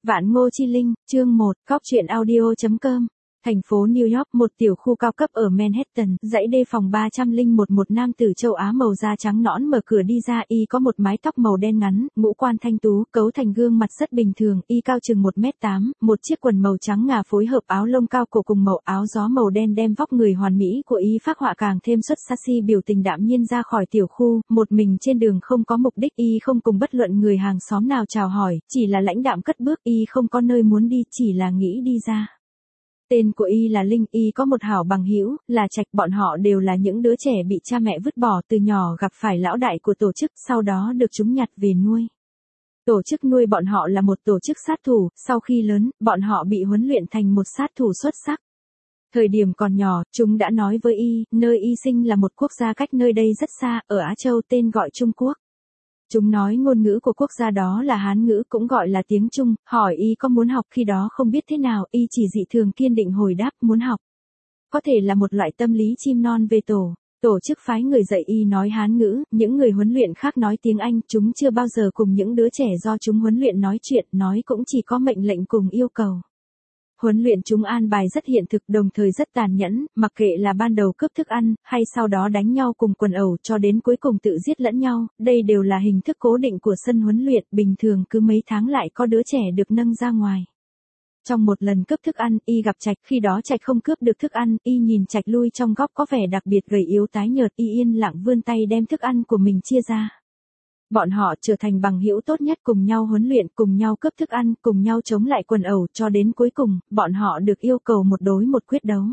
Vạn Ngô Chi Linh, chương 1, Cóc truyện audio.com. Thành phố New York, một tiểu khu cao cấp ở Manhattan, dãy D phòng 301, một nam tử châu Á màu da trắng nõn mở cửa đi ra, y có một mái tóc màu đen ngắn, ngũ quan thanh tú, cấu thành gương mặt rất bình thường, y cao chừng 1m8, một chiếc quần màu trắng ngà phối hợp áo lông cao cổ cùng màu áo gió màu đen đem vóc người hoàn mỹ của y phác họa càng thêm xuất sắc. Biểu tình đạm nhiên ra khỏi tiểu khu, một mình trên đường không có mục đích, y không cùng bất luận người hàng xóm nào chào hỏi, chỉ là lãnh đạm cất bước, y không có nơi muốn đi, chỉ là nghĩ đi ra. Tên của y là Linh, y có một hảo bằng hữu là Trạch, bọn họ đều là những đứa trẻ bị cha mẹ vứt bỏ từ nhỏ, gặp phải lão đại của tổ chức, sau đó được chúng nhặt về nuôi. Tổ chức nuôi bọn họ là một tổ chức sát thủ, sau khi lớn, bọn họ bị huấn luyện thành một sát thủ xuất sắc. Thời điểm còn nhỏ, chúng đã nói với y, nơi y sinh là một quốc gia cách nơi đây rất xa, ở Á Châu tên gọi Trung Quốc. Chúng nói ngôn ngữ của quốc gia đó là Hán ngữ, cũng gọi là tiếng Trung, hỏi y có muốn học, khi đó không biết thế nào, y chỉ dị thường kiên định hồi đáp muốn học. Có thể là một loại tâm lý chim non về tổ chức phái người dạy y nói Hán ngữ, những người huấn luyện khác nói tiếng Anh, chúng chưa bao giờ cùng những đứa trẻ do chúng huấn luyện nói chuyện, nói cũng chỉ có mệnh lệnh cùng yêu cầu. Huấn luyện chúng an bài rất hiện thực, đồng thời rất tàn nhẫn, mặc kệ là ban đầu cướp thức ăn, hay sau đó đánh nhau cùng quần ẩu cho đến cuối cùng tự giết lẫn nhau, đây đều là hình thức cố định của sân huấn luyện, bình thường cứ mấy tháng lại có đứa trẻ được nâng ra ngoài. Trong một lần cướp thức ăn, y gặp Trạch, khi đó Trạch không cướp được thức ăn, y nhìn Trạch lui trong góc có vẻ đặc biệt gầy yếu tái nhợt, y yên lặng vươn tay đem thức ăn của mình chia ra. Bọn họ trở thành bằng hữu tốt nhất, cùng nhau huấn luyện, cùng nhau cướp thức ăn, cùng nhau chống lại quần ẩu, cho đến cuối cùng, bọn họ được yêu cầu một đối một quyết đấu.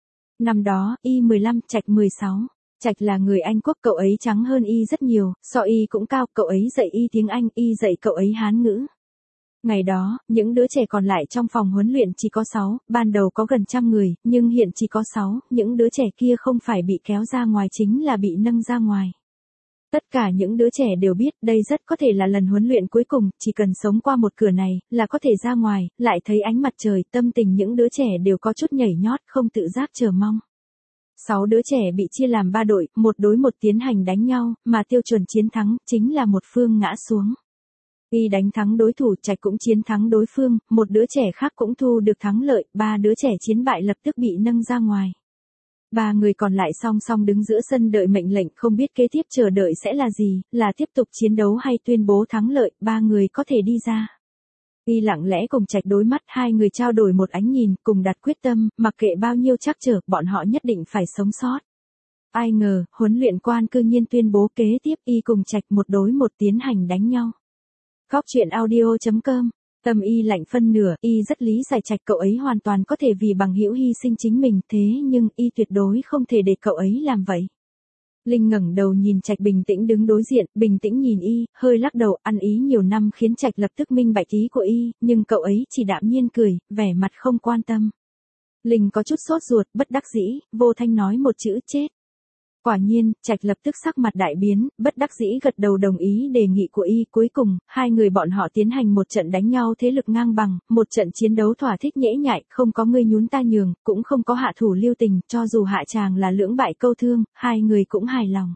Năm đó, y 15, Trạch 16. Trạch là người Anh quốc, cậu ấy trắng hơn y rất nhiều, so y cũng cao, cậu ấy dạy y tiếng Anh, y dạy cậu ấy Hán ngữ. Ngày đó, những đứa trẻ còn lại trong phòng huấn luyện chỉ có 6, ban đầu có gần 100 người, nhưng hiện chỉ có 6, những đứa trẻ kia không phải bị kéo ra ngoài chính là bị nâng ra ngoài. Tất cả những đứa trẻ đều biết đây rất có thể là lần huấn luyện cuối cùng, chỉ cần sống qua một cửa này, là có thể ra ngoài, lại thấy ánh mặt trời, tâm tình những đứa trẻ đều có chút nhảy nhót, không tự giác chờ mong. 6 đứa trẻ bị chia làm 3 đội, một đối một tiến hành đánh nhau, mà tiêu chuẩn chiến thắng, chính là một phương ngã xuống. Y đánh thắng đối thủ, Trạch cũng chiến thắng đối phương, một đứa trẻ khác cũng thu được thắng lợi, 3 đứa trẻ chiến bại lập tức bị nâng ra ngoài. 3 người còn lại song song đứng giữa sân đợi mệnh lệnh, không biết kế tiếp chờ đợi sẽ là gì, là tiếp tục chiến đấu hay tuyên bố thắng lợi, 3 người có thể đi ra. Y lặng lẽ cùng Trạch đối mắt, hai người trao đổi một ánh nhìn, cùng đặt quyết tâm, mặc kệ bao nhiêu trắc trở, bọn họ nhất định phải sống sót. Ai ngờ, huấn luyện quan cư nhiên tuyên bố kế tiếp y cùng Trạch một đối một tiến hành đánh nhau. Cóc truyện audio.com. Tâm y lạnh phân nửa, y rất lý giải Trạch, cậu ấy hoàn toàn có thể vì bằng hữu hy sinh chính mình, thế nhưng y tuyệt đối không thể để cậu ấy làm vậy. Linh ngẩng đầu nhìn Trạch bình tĩnh đứng đối diện, bình tĩnh nhìn y, hơi lắc đầu, ăn ý nhiều năm khiến Trạch lập tức minh bạch ý của y, nhưng cậu ấy chỉ đạm nhiên cười, vẻ mặt không quan tâm. Linh có chút sốt ruột, bất đắc dĩ, vô thanh nói một chữ chết. Quả nhiên, Trạch lập tức sắc mặt đại biến, bất đắc dĩ gật đầu đồng ý đề nghị của y. Cuối cùng, hai người bọn họ tiến hành một trận đánh nhau thế lực ngang bằng, một trận chiến đấu thỏa thích nhễ nhại, không có ngươi nhún ta nhường, cũng không có hạ thủ lưu tình, cho dù hạ tràng là lưỡng bại câu thương, hai người cũng hài lòng.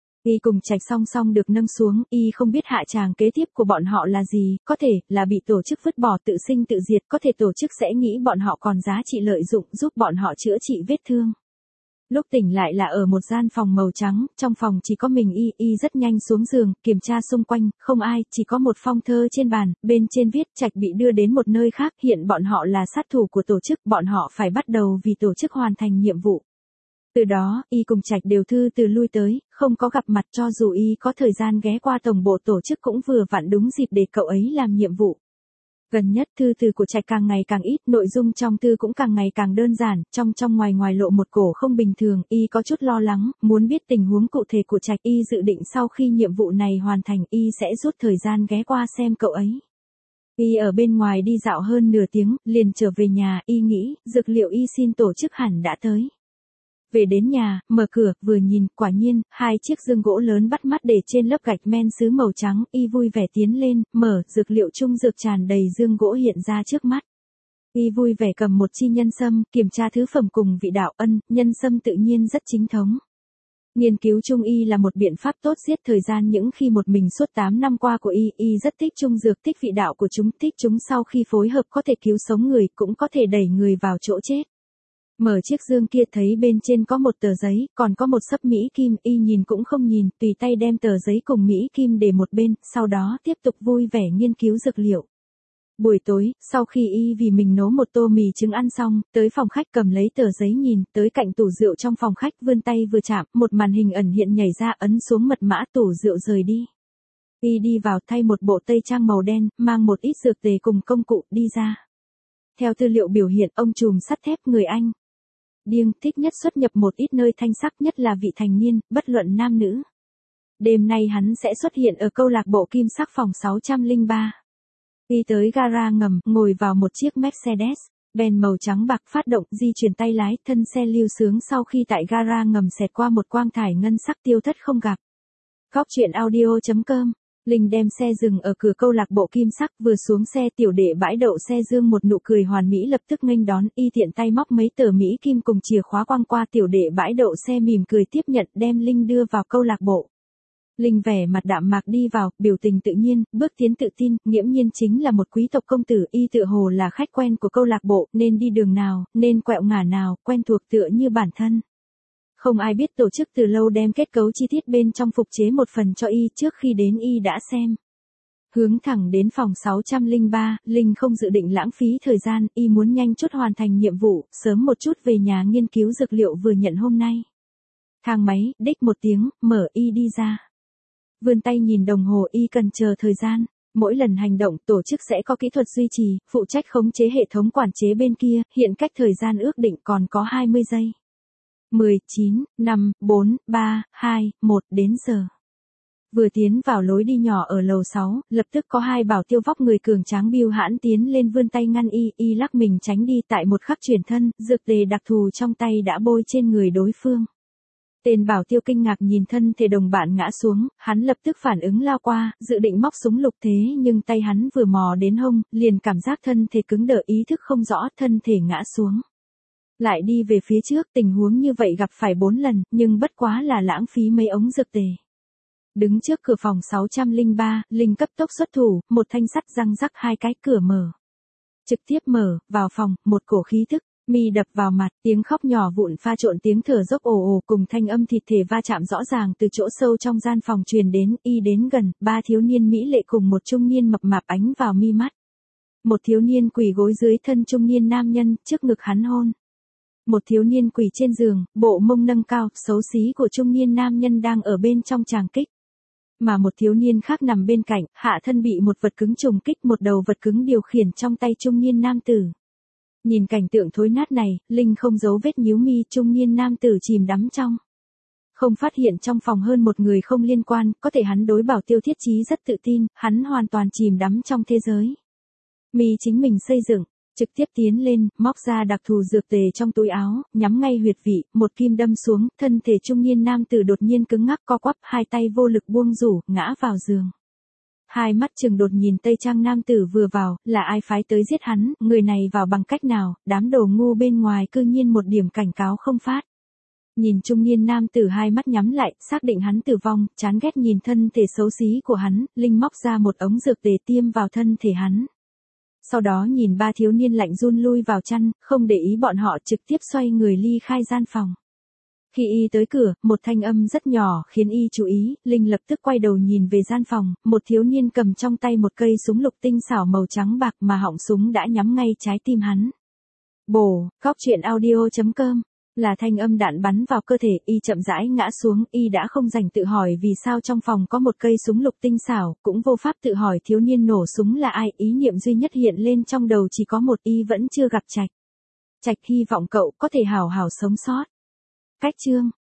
Y cùng Trạch song song được nâng xuống, y không biết hạ tràng kế tiếp của bọn họ là gì, có thể là bị tổ chức vứt bỏ tự sinh tự diệt, có thể tổ chức sẽ nghĩ bọn họ còn giá trị lợi dụng giúp bọn họ chữa trị vết thương. Lúc tỉnh lại là ở một gian phòng màu trắng, trong phòng chỉ có mình y rất nhanh xuống giường, kiểm tra xung quanh, không ai, chỉ có một phong thơ trên bàn, bên trên viết Trạch bị đưa đến một nơi khác, hiện bọn họ là sát thủ của tổ chức, bọn họ phải bắt đầu vì tổ chức hoàn thành nhiệm vụ. Từ đó, y cùng Trạch đều thư từ lui tới, không có gặp mặt, cho dù y có thời gian ghé qua tổng bộ tổ chức cũng vừa vặn đúng dịp để cậu ấy làm nhiệm vụ. Gần nhất thư từ của Trạch càng ngày càng ít, nội dung trong thư cũng càng ngày càng đơn giản, trong ngoài lộ một cổ không bình thường, y có chút lo lắng, muốn biết tình huống cụ thể của Trạch, y dự định sau khi nhiệm vụ này hoàn thành, y sẽ rút thời gian ghé qua xem cậu ấy. Y ở bên ngoài đi dạo hơn nửa tiếng, liền trở về nhà, y nghĩ, dược liệu y xin tổ chức hẳn đã tới. Về đến nhà, mở cửa, vừa nhìn, quả nhiên, 2 chiếc dương gỗ lớn bắt mắt để trên lớp gạch men sứ màu trắng, y vui vẻ tiến lên, mở, dược liệu trung dược tràn đầy dương gỗ hiện ra trước mắt. Y vui vẻ cầm một chi nhân sâm, kiểm tra thứ phẩm cùng vị đạo, nhân sâm tự nhiên rất chính thống. Nghiên cứu trung y là một biện pháp tốt giết thời gian những khi một mình suốt 8 năm qua của y rất thích trung dược, thích vị đạo của chúng, thích chúng sau khi phối hợp có thể cứu sống người, cũng có thể đẩy người vào chỗ chết. Mở chiếc dương kia thấy bên trên có một tờ giấy, còn có một xấp mỹ kim, y nhìn cũng không nhìn, tùy tay đem tờ giấy cùng mỹ kim để một bên, sau đó tiếp tục vui vẻ nghiên cứu dược liệu. Buổi tối, sau khi y vì mình nấu một tô mì trứng ăn xong, tới phòng khách cầm lấy tờ giấy nhìn, tới cạnh tủ rượu trong phòng khách vươn tay vừa chạm, một màn hình ẩn hiện nhảy ra ấn xuống mật mã tủ rượu rời đi. Y đi vào thay một bộ tây trang màu đen, mang một ít dược tề cùng công cụ, đi ra. Theo tư liệu biểu hiện, ông trùm sắt thép người Anh điên thích nhất xuất nhập một ít nơi thanh sắc, nhất là vị thành niên, bất luận nam nữ. Đêm nay hắn sẽ xuất hiện ở câu lạc bộ Kim Sắc phòng 603. Đi tới gara ngầm, ngồi vào một chiếc Mercedes-Benz màu trắng bạc phát động, di chuyển tay lái, thân xe lưu sướng sau khi tại gara ngầm xẹt qua một quang thải ngân sắc tiêu thất không gặp. Góc truyện audio.com. Linh đem xe dừng ở cửa câu lạc bộ Kim Sắc, vừa xuống xe tiểu đệ bãi đậu xe dương một nụ cười hoàn mỹ lập tức nghênh đón, y tiện tay móc mấy tờ mỹ kim cùng chìa khóa quăng qua tiểu đệ bãi đậu xe mỉm cười tiếp nhận đem Linh đưa vào câu lạc bộ. Linh vẻ mặt đạm mạc đi vào, biểu tình tự nhiên, bước tiến tự tin, nghiễm nhiên chính là một quý tộc công tử, y tựa hồ là khách quen của câu lạc bộ, nên đi đường nào, nên quẹo ngả nào, quen thuộc tựa như bản thân. Không ai biết tổ chức từ lâu đem kết cấu chi tiết bên trong phục chế một phần cho y, trước khi đến y đã xem. Hướng thẳng đến phòng 603, Linh không dự định lãng phí thời gian, y muốn nhanh chút hoàn thành nhiệm vụ, sớm một chút về nhà nghiên cứu dược liệu vừa nhận hôm nay. Thang máy, đích một tiếng, mở y đi ra. Vươn tay nhìn đồng hồ y cần chờ thời gian. Mỗi lần hành động, tổ chức sẽ có kỹ thuật duy trì, phụ trách khống chế hệ thống quản chế bên kia, hiện cách thời gian ước định còn có 20 giây. 10, 9, 5, 4, 3, 2, 1 đến giờ. Vừa tiến vào lối đi nhỏ ở lầu 6, lập tức có hai bảo tiêu vóc người cường tráng biêu hãn tiến lên vươn tay ngăn y lắc mình tránh đi, tại một khắc chuyển thân, dược tề đặc thù trong tay đã bôi trên người đối phương. Tên bảo tiêu kinh ngạc nhìn thân thể đồng bạn ngã xuống, hắn lập tức phản ứng lao qua, dự định móc súng lục thế nhưng tay hắn vừa mò đến hông, liền cảm giác thân thể cứng đờ, ý thức không rõ, thân thể ngã xuống. Lại đi về phía trước, tình huống như vậy gặp phải 4 lần, nhưng bất quá là lãng phí mấy ống dược tề. Đứng trước cửa phòng 603, Linh cấp tốc xuất thủ, một thanh sắt răng rắc hai cái, cửa mở. Trực tiếp mở, vào phòng, một cổ khí thức, mi đập vào mặt, tiếng khóc nhỏ vụn pha trộn tiếng thở dốc ồ ồ cùng thanh âm thịt thể va chạm rõ ràng từ chỗ sâu trong gian phòng truyền đến, y đến gần, ba thiếu niên mỹ lệ cùng một trung niên mập mạp ánh vào mi mắt. Một thiếu niên quỳ gối dưới thân trung niên nam nhân, trước ngực hắn hôn. Một thiếu niên quỳ trên giường, bộ mông nâng cao, xấu xí của trung niên nam nhân đang ở bên trong tràng kích. Mà một thiếu niên khác nằm bên cạnh, hạ thân bị một vật cứng trùng kích, một đầu vật cứng điều khiển trong tay trung niên nam tử. Nhìn cảnh tượng thối nát này, Linh không giấu vết nhíu mi, trung niên nam tử chìm đắm trong. Không phát hiện trong phòng hơn một người không liên quan, có thể hắn đối bảo tiêu thiết chí rất tự tin, hắn hoàn toàn chìm đắm trong thế giới. Mi chính mình xây dựng, trực tiếp tiến lên, móc ra đặc thù dược tề trong túi áo, nhắm ngay huyệt vị, một kim đâm xuống, thân thể trung niên nam tử đột nhiên cứng ngắc co quắp, hai tay vô lực buông rủ, ngã vào giường. Hai mắt trừng đột nhìn tây trang nam tử vừa vào, là ai phái tới giết hắn, người này vào bằng cách nào, đám đồ ngu bên ngoài cư nhiên một điểm cảnh cáo không phát. Nhìn trung niên nam tử hai mắt nhắm lại, xác định hắn tử vong, chán ghét nhìn thân thể xấu xí của hắn, Linh móc ra một ống dược tề tiêm vào thân thể hắn. Sau đó nhìn ba thiếu niên lạnh run lui vào chăn, không để ý bọn họ trực tiếp xoay người ly khai gian phòng. Khi y tới cửa, một thanh âm rất nhỏ khiến y chú ý, Linh lập tức quay đầu nhìn về gian phòng, một thiếu niên cầm trong tay một cây súng lục tinh xảo màu trắng bạc mà họng súng đã nhắm ngay trái tim hắn. Bổ, góc truyện audio.com. Là thanh âm đạn bắn vào cơ thể, y chậm rãi ngã xuống, y đã không dành tự hỏi vì sao trong phòng có một cây súng lục tinh xảo, cũng vô pháp tự hỏi thiếu niên nổ súng là ai, ý niệm duy nhất hiện lên trong đầu chỉ có một, y vẫn chưa gặp Trạch. Trạch hy vọng cậu có thể hảo hảo sống sót. Cách chương